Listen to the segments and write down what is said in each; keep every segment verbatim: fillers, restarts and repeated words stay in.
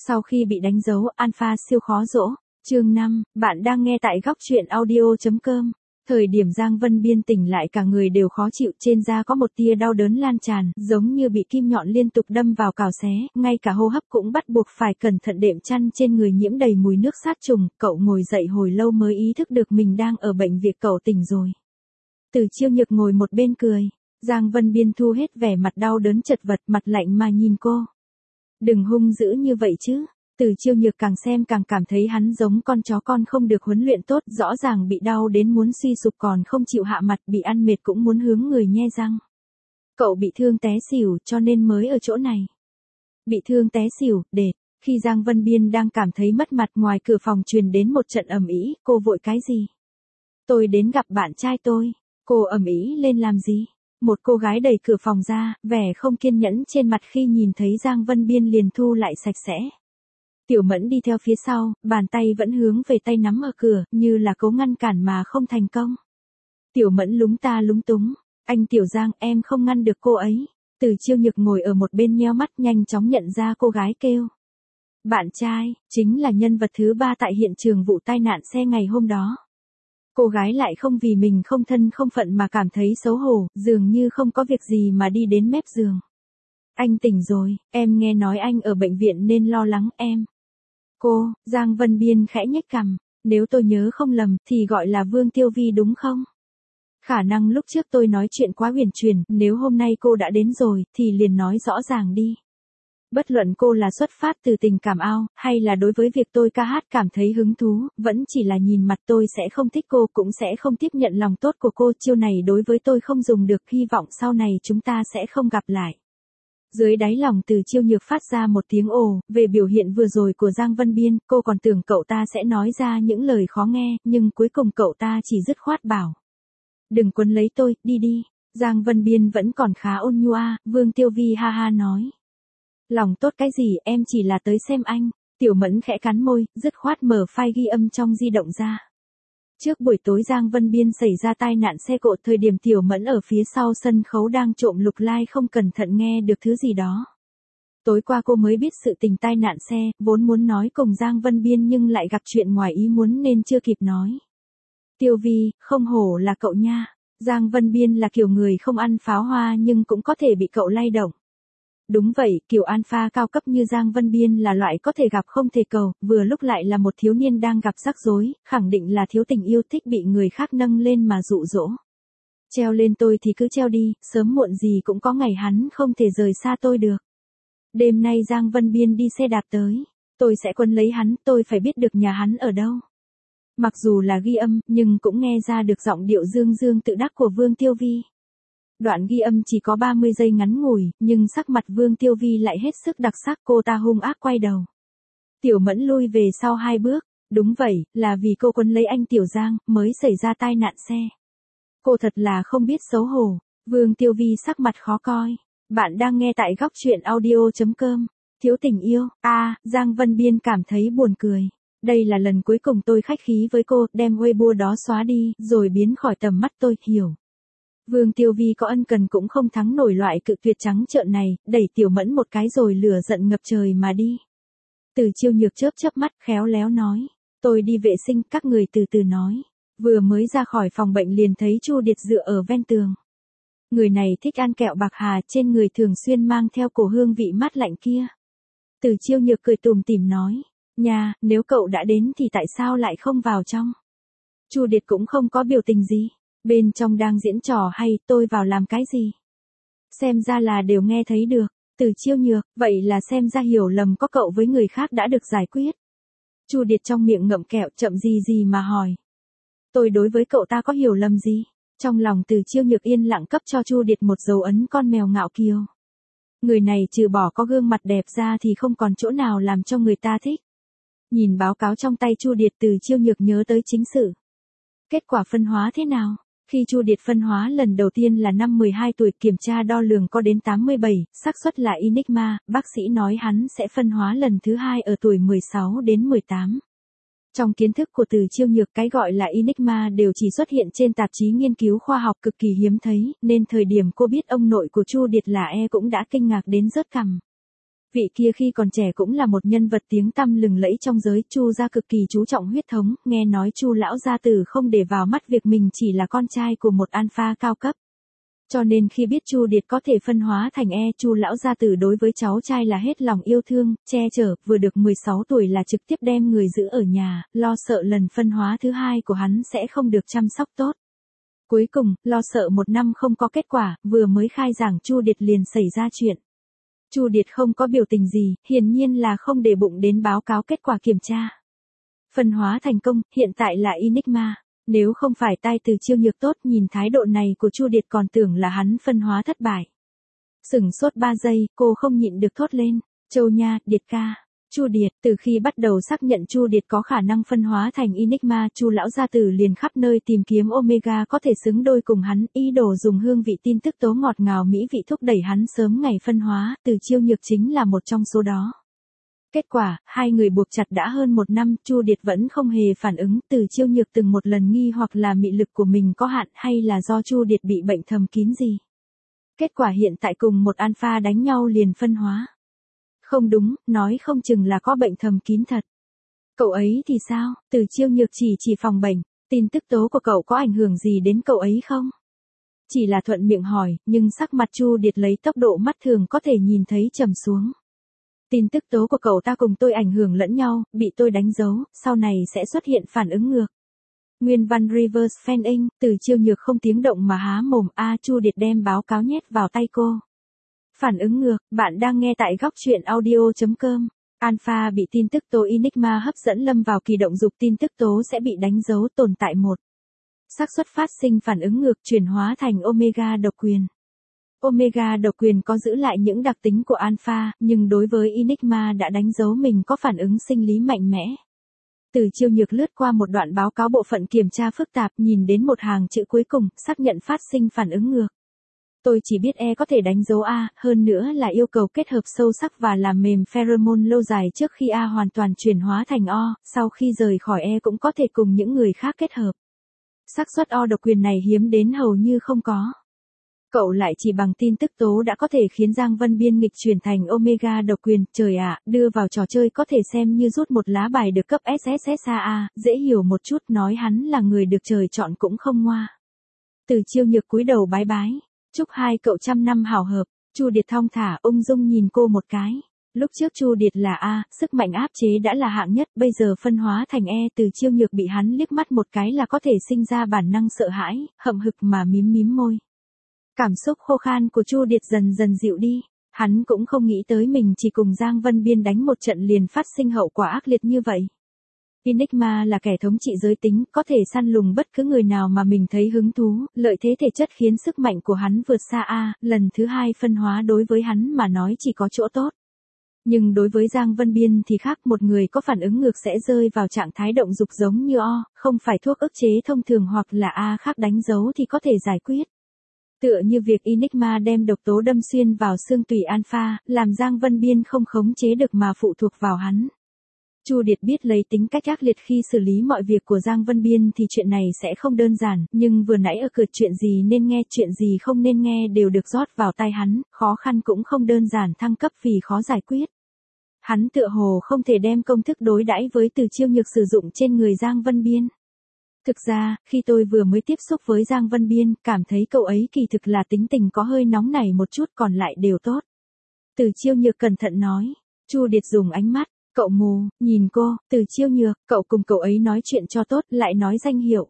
Sau khi bị đánh dấu, Alpha siêu khó dỗ. Chương năm, bạn đang nghe tại góc truyện audio chấm com. Thời điểm Giang Vân Biên tỉnh lại cả người đều khó chịu, trên da có một tia đau đớn lan tràn, giống như bị kim nhọn liên tục đâm vào cào xé, ngay cả hô hấp cũng bắt buộc phải cẩn thận, đệm chăn trên người nhiễm đầy mùi nước sát trùng, cậu ngồi dậy hồi lâu mới ý thức được mình đang ở bệnh viện. Cậu tỉnh rồi. Từ Chiêu Nhược ngồi một bên cười. Giang Vân Biên thu hết vẻ mặt đau đớn chật vật, mặt lạnh mà nhìn cô. Đừng hung dữ như vậy chứ. Từ Chiêu Nhược càng xem càng cảm thấy hắn giống con chó con không được huấn luyện tốt, rõ ràng bị đau đến muốn suy sụp còn không chịu hạ mặt, bị ăn mệt cũng muốn hướng người nhe răng. Cậu bị thương té xỉu cho nên mới ở chỗ này. Bị thương té xỉu, để. Khi Giang Vân Biên đang cảm thấy mất mặt, ngoài cửa phòng truyền đến một trận ầm ĩ. Cô vội cái gì? Tôi đến gặp bạn trai tôi. Cô ầm ĩ lên làm gì? Một cô gái đẩy cửa phòng ra, vẻ không kiên nhẫn trên mặt khi nhìn thấy Giang Vân Biên liền thu lại sạch sẽ. Tiểu Mẫn đi theo phía sau, bàn tay vẫn hướng về tay nắm ở cửa, như là cố ngăn cản mà không thành công. Tiểu Mẫn lúng ta lúng túng. Anh Tiểu Giang, em không ngăn được cô ấy. Từ Chiêu Nhược ngồi ở một bên nheo mắt, nhanh chóng nhận ra cô gái kêu. Bạn trai, chính là nhân vật thứ ba tại hiện trường vụ tai nạn xe ngày hôm đó. Cô gái lại không vì mình không thân không phận mà cảm thấy xấu hổ, dường như không có việc gì mà đi đến mép giường. Anh tỉnh rồi, em nghe nói anh ở bệnh viện nên lo lắng em. Cô, Giang Vân Biên khẽ nhếch cằm, nếu tôi nhớ không lầm thì gọi là Vương Tiêu Vi đúng không? Khả năng lúc trước tôi nói chuyện quá huyền chuyển, nếu hôm nay cô đã đến rồi thì liền nói rõ ràng đi. Bất luận cô là xuất phát từ tình cảm ao, hay là đối với việc tôi ca hát cảm thấy hứng thú, vẫn chỉ là nhìn mặt tôi sẽ không thích cô, cũng sẽ không tiếp nhận lòng tốt của cô, chiêu này đối với tôi không dùng được, hy vọng sau này chúng ta sẽ không gặp lại. Dưới đáy lòng Từ Chiêu Nhược phát ra một tiếng ồ, về biểu hiện vừa rồi của Giang Vân Biên, cô còn tưởng cậu ta sẽ nói ra những lời khó nghe, nhưng cuối cùng cậu ta chỉ dứt khoát bảo. Đừng quấn lấy tôi, đi đi. Giang Vân Biên vẫn còn khá ôn nhu a. Vương Tiêu Vi ha ha nói. Lòng tốt cái gì, em chỉ là tới xem anh. Tiểu Mẫn khẽ cắn môi, dứt khoát mở file ghi âm trong di động ra. Trước buổi tối Giang Vân Biên xảy ra tai nạn xe cộ, thời điểm Tiểu Mẫn ở phía sau sân khấu đang trộm lục like không cẩn thận nghe được thứ gì đó. Tối qua cô mới biết sự tình tai nạn xe, vốn muốn nói cùng Giang Vân Biên nhưng lại gặp chuyện ngoài ý muốn nên chưa kịp nói. Tiêu Vi, không hổ là cậu nha. Giang Vân Biên là kiểu người không ăn pháo hoa nhưng cũng có thể bị cậu lay động. Đúng vậy, kiểu alpha cao cấp như Giang Vân Biên là loại có thể gặp không thể cầu, vừa lúc lại là một thiếu niên đang gặp rắc rối, khẳng định là thiếu tình yêu, thích bị người khác nâng lên mà dụ dỗ. Treo lên tôi thì cứ treo đi, sớm muộn gì cũng có ngày hắn không thể rời xa tôi được. Đêm nay Giang Vân Biên đi xe đạp tới, tôi sẽ quấn lấy hắn, tôi phải biết được nhà hắn ở đâu. Mặc dù là ghi âm, nhưng cũng nghe ra được giọng điệu dương dương tự đắc của Vương Tiêu Vi. Đoạn ghi âm chỉ có ba mươi giây ngắn ngủi, nhưng sắc mặt Vương Tiêu Vi lại hết sức đặc sắc, cô ta hung ác quay đầu. Tiểu Mẫn lui về sau hai bước, đúng vậy, là vì cô quấn lấy anh Tiểu Giang, mới xảy ra tai nạn xe. Cô thật là không biết xấu hổ. Vương Tiêu Vi sắc mặt khó coi. Bạn đang nghe tại góc truyện audio chấm com. Thiếu tình yêu, a à, Giang Vân Biên cảm thấy buồn cười. Đây là lần cuối cùng tôi khách khí với cô, đem Weibo đó xóa đi, rồi biến khỏi tầm mắt tôi, hiểu. Vương Tiêu Vi có ân cần cũng không thắng nổi loại cự tuyệt trắng trợn này, đẩy Tiểu Mẫn một cái rồi lửa giận ngập trời mà đi. Từ Chiêu Nhược chớp chớp mắt khéo léo nói, tôi đi vệ sinh, các người từ từ nói. Vừa mới ra khỏi phòng bệnh liền thấy Chu Điệt dựa ở ven tường. Người này thích ăn kẹo bạc hà, trên người thường xuyên mang theo cổ hương vị mát lạnh kia. Từ Chiêu Nhược cười tùm tìm nói, nha, nếu cậu đã đến thì tại sao lại không vào trong? Chu Điệt cũng không có biểu tình gì. Bên trong đang diễn trò hay, tôi vào làm cái gì? Xem ra là đều nghe thấy được. Từ Chiêu Nhược, vậy là xem ra hiểu lầm có cậu với người khác đã được giải quyết. Chu Điệt trong miệng ngậm kẹo, chậm gì gì mà hỏi. Tôi đối với cậu ta có hiểu lầm gì? Trong lòng Từ Chiêu Nhược yên lặng cấp cho Chu Điệt một dấu ấn con mèo ngạo kiều. Người này trừ bỏ có gương mặt đẹp ra thì không còn chỗ nào làm cho người ta thích. Nhìn báo cáo trong tay Chu Điệt, Từ Chiêu Nhược nhớ tới chính sự. Kết quả phân hóa thế nào? Khi Chu Điệt phân hóa lần đầu tiên là năm mười hai tuổi, kiểm tra đo lường có đến tám mươi bảy, xác suất là Enigma, bác sĩ nói hắn sẽ phân hóa lần thứ hai ở tuổi mười sáu đến mười tám. Trong kiến thức của Từ Chiêu Nhược, cái gọi là Enigma đều chỉ xuất hiện trên tạp chí nghiên cứu khoa học cực kỳ hiếm thấy, nên thời điểm cô biết ông nội của Chu Điệt là E cũng đã kinh ngạc đến rớt cằm. Vị kia khi còn trẻ cũng là một nhân vật tiếng tăm lừng lẫy trong giới, Chu gia cực kỳ chú trọng huyết thống, nghe nói Chu lão gia tử không để vào mắt việc mình chỉ là con trai của một alpha cao cấp. Cho nên khi biết Chu Điệt có thể phân hóa thành E, Chu lão gia tử đối với cháu trai là hết lòng yêu thương, che chở, vừa được mười sáu tuổi là trực tiếp đem người giữ ở nhà, lo sợ lần phân hóa thứ hai của hắn sẽ không được chăm sóc tốt. Cuối cùng, lo sợ một năm không có kết quả, vừa mới khai giảng Chu Điệt liền xảy ra chuyện. Chu Điệt không có biểu tình gì, hiển nhiên là không để bụng đến báo cáo kết quả kiểm tra. Phân hóa thành công, hiện tại là Enigma. Nếu không phải tai từ Chiêu Nhược tốt, nhìn thái độ này của Chu Điệt còn tưởng là hắn phân hóa thất bại. Sửng sốt ba giây, cô không nhịn được thốt lên, Châu nha, Điệt ca. Chu Điệt, từ khi bắt đầu xác nhận Chu Điệt có khả năng phân hóa thành Enigma, Chu lão gia tử liền khắp nơi tìm kiếm Omega có thể xứng đôi cùng hắn, ý đồ dùng hương vị tin tức tố ngọt ngào mỹ vị thúc đẩy hắn sớm ngày phân hóa, từ Chiêu Nhược chính là một trong số đó. Kết quả, hai người buộc chặt đã hơn một năm, Chu Điệt vẫn không hề phản ứng, từ Chiêu Nhược từng một lần nghi hoặc là mị lực của mình có hạn hay là do Chu Điệt bị bệnh thầm kín gì. Kết quả hiện tại cùng một alpha đánh nhau liền phân hóa. Không đúng, nói không chừng là có bệnh thầm kín thật. Cậu ấy thì sao? Từ Chiêu Nhược chỉ chỉ phòng bệnh, tin tức tố của cậu có ảnh hưởng gì đến cậu ấy không? Chỉ là thuận miệng hỏi, nhưng sắc mặt Chu Điệt lấy tốc độ mắt thường có thể nhìn thấy trầm xuống. Tin tức tố của cậu ta cùng tôi ảnh hưởng lẫn nhau, bị tôi đánh dấu, sau này sẽ xuất hiện phản ứng ngược. Nguyên văn reverse fanning, từ Chiêu Nhược không tiếng động mà há mồm, a Chu Điệt đem báo cáo nhét vào tay cô. Phản ứng ngược, bạn đang nghe tại góc truyện audio chấm com. Alpha bị tin tức tố Enigma hấp dẫn lâm vào kỳ động dục, tin tức tố sẽ bị đánh dấu, tồn tại một xác suất phát sinh phản ứng ngược, chuyển hóa thành Omega độc quyền. Omega độc quyền có giữ lại những đặc tính của Alpha, nhưng đối với Enigma đã đánh dấu mình có phản ứng sinh lý mạnh mẽ. Từ Chiêu Nhược lướt qua một đoạn báo cáo bộ phận kiểm tra phức tạp, nhìn đến một hàng chữ cuối cùng, xác nhận phát sinh phản ứng ngược. Tôi chỉ biết E có thể đánh dấu A, hơn nữa là yêu cầu kết hợp sâu sắc và làm mềm pheromone lâu dài trước khi A hoàn toàn chuyển hóa thành O, sau khi rời khỏi E cũng có thể cùng những người khác kết hợp. Xác suất O độc quyền này hiếm đến hầu như không có. Cậu lại chỉ bằng tin tức tố đã có thể khiến Giang Vân Biên nghịch chuyển thành Omega độc quyền, trời ạ, đưa vào trò chơi có thể xem như rút một lá bài được cấp ét ét ét a a, dễ hiểu một chút, nói hắn là người được trời chọn cũng không ngoa. Từ Chiêu Nhược cúi đầu bái bái, chúc hai cậu trăm năm hảo hợp. Chu Điệt thong thả ung dung nhìn cô một cái. Lúc trước Chu Điệt là A, sức mạnh áp chế đã là hạng nhất, bây giờ phân hóa thành E, từ Chiêu Nhược bị hắn liếc mắt một cái là có thể sinh ra bản năng sợ hãi, hậm hực mà mím mím môi. Cảm xúc khô khan của Chu Điệt dần dần dịu đi, hắn cũng không nghĩ tới mình chỉ cùng Giang Vân Biên đánh một trận liền phát sinh hậu quả ác liệt như vậy. Enigma là kẻ thống trị giới tính, có thể săn lùng bất cứ người nào mà mình thấy hứng thú, lợi thế thể chất khiến sức mạnh của hắn vượt xa A, lần thứ hai phân hóa đối với hắn mà nói chỉ có chỗ tốt. Nhưng đối với Giang Vân Biên thì khác, một người có phản ứng ngược sẽ rơi vào trạng thái động dục giống như O, không phải thuốc ức chế thông thường hoặc là A khác đánh dấu thì có thể giải quyết. Tựa như việc Enigma đem độc tố đâm xuyên vào xương tủy Alpha, làm Giang Vân Biên không khống chế được mà phụ thuộc vào hắn. Chu Điệt biết lấy tính cách ác liệt khi xử lý mọi việc của Giang Vân Biên thì chuyện này sẽ không đơn giản, nhưng vừa nãy ở cửa chuyện gì nên nghe chuyện gì không nên nghe đều được rót vào tai hắn, khó khăn cũng không đơn giản thăng cấp vì khó giải quyết. Hắn tựa hồ không thể đem công thức đối đãi với Từ Chiêu Nhược sử dụng trên người Giang Vân Biên. Thực ra, khi tôi vừa mới tiếp xúc với Giang Vân Biên, cảm thấy cậu ấy kỳ thực là tính tình có hơi nóng nảy một chút, còn lại đều tốt. Từ Chiêu Nhược cẩn thận nói. Chu Điệt dùng ánh mắt, cậu mù, nhìn cô, Từ Chiêu Nhược, cậu cùng cậu ấy nói chuyện cho tốt, lại nói danh hiệu.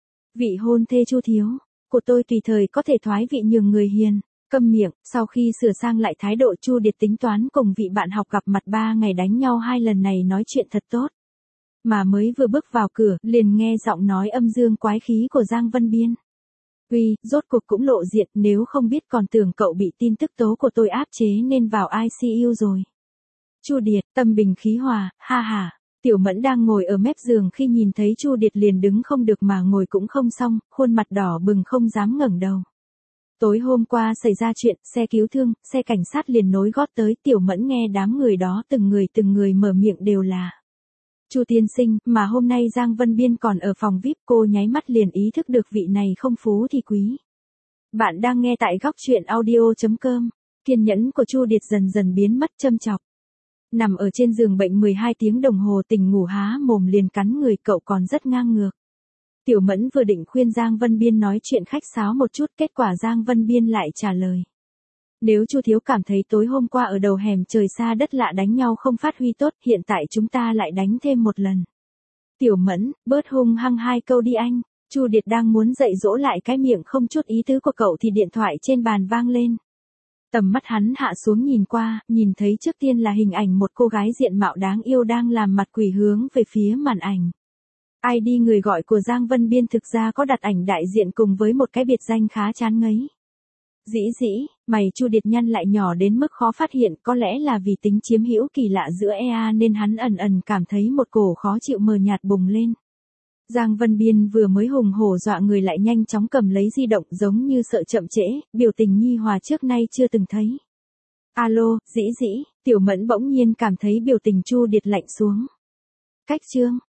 Vị hôn thê Chu thiếu, của tôi tùy thời có thể thoái vị nhường người hiền. Câm miệng, sau khi sửa sang lại thái độ, Chu Điệt tính toán cùng vị bạn học gặp mặt ba ngày đánh nhau hai lần này nói chuyện thật tốt. Mà mới vừa bước vào cửa, liền nghe giọng nói âm dương quái khí của Giang Vân Biên. Uy, rốt cuộc cũng lộ diện, nếu không biết còn tưởng cậu bị tin tức tố của tôi áp chế nên vào i xê u rồi. Chu Điệt, tâm bình khí hòa, ha ha. Tiểu Mẫn đang ngồi ở mép giường khi nhìn thấy Chu Điệt liền đứng không được mà ngồi cũng không xong, khuôn mặt đỏ bừng không dám ngẩng đầu. Tối hôm qua xảy ra chuyện, xe cứu thương, xe cảnh sát liền nối gót tới, Tiểu Mẫn nghe đám người đó từng người từng người mở miệng đều là Chu tiên sinh, mà hôm nay Giang Vân Biên còn ở phòng vi ai pi, cô nháy mắt liền ý thức được vị này không phú thì quý. Bạn đang nghe tại góc truyện audio chấm com. Kiên nhẫn của Chu Điệt dần dần biến mất, châm chọc. Nằm ở trên giường bệnh mười hai tiếng đồng hồ tỉnh ngủ há mồm liền cắn người, cậu còn rất ngang ngược. Tiểu Mẫn vừa định khuyên Giang Vân Biên nói chuyện khách sáo một chút, kết quả Giang Vân Biên lại trả lời. Nếu Chu Thiếu cảm thấy tối hôm qua ở đầu hẻm trời xa đất lạ đánh nhau không phát huy tốt, hiện tại chúng ta lại đánh thêm một lần. Tiểu Mẫn, bớt hung hăng hai câu đi anh. Chu Điệt đang muốn dạy dỗ lại cái miệng không chút ý tứ của cậu thì điện thoại trên bàn vang lên. Tầm mắt hắn hạ xuống nhìn qua, nhìn thấy trước tiên là hình ảnh một cô gái diện mạo đáng yêu đang làm mặt quỷ hướng về phía màn ảnh. i đê người gọi của Giang Vân Biên thực ra có đặt ảnh đại diện cùng với một cái biệt danh khá chán ngấy. Dĩ dĩ, mày Chu Điệt nhăn lại nhỏ đến mức khó phát hiện, có lẽ là vì tính chiếm hữu kỳ lạ giữa e a nên hắn ẩn ẩn cảm thấy một cổ khó chịu mờ nhạt bùng lên. Giang Vân Biên vừa mới hùng hổ dọa người lại nhanh chóng cầm lấy di động giống như sợ chậm trễ, biểu tình nhi hòa trước nay chưa từng thấy. Alo, dĩ dĩ, Tiểu Mẫn bỗng nhiên cảm thấy biểu tình Chu Điệt lạnh xuống. Cách chương,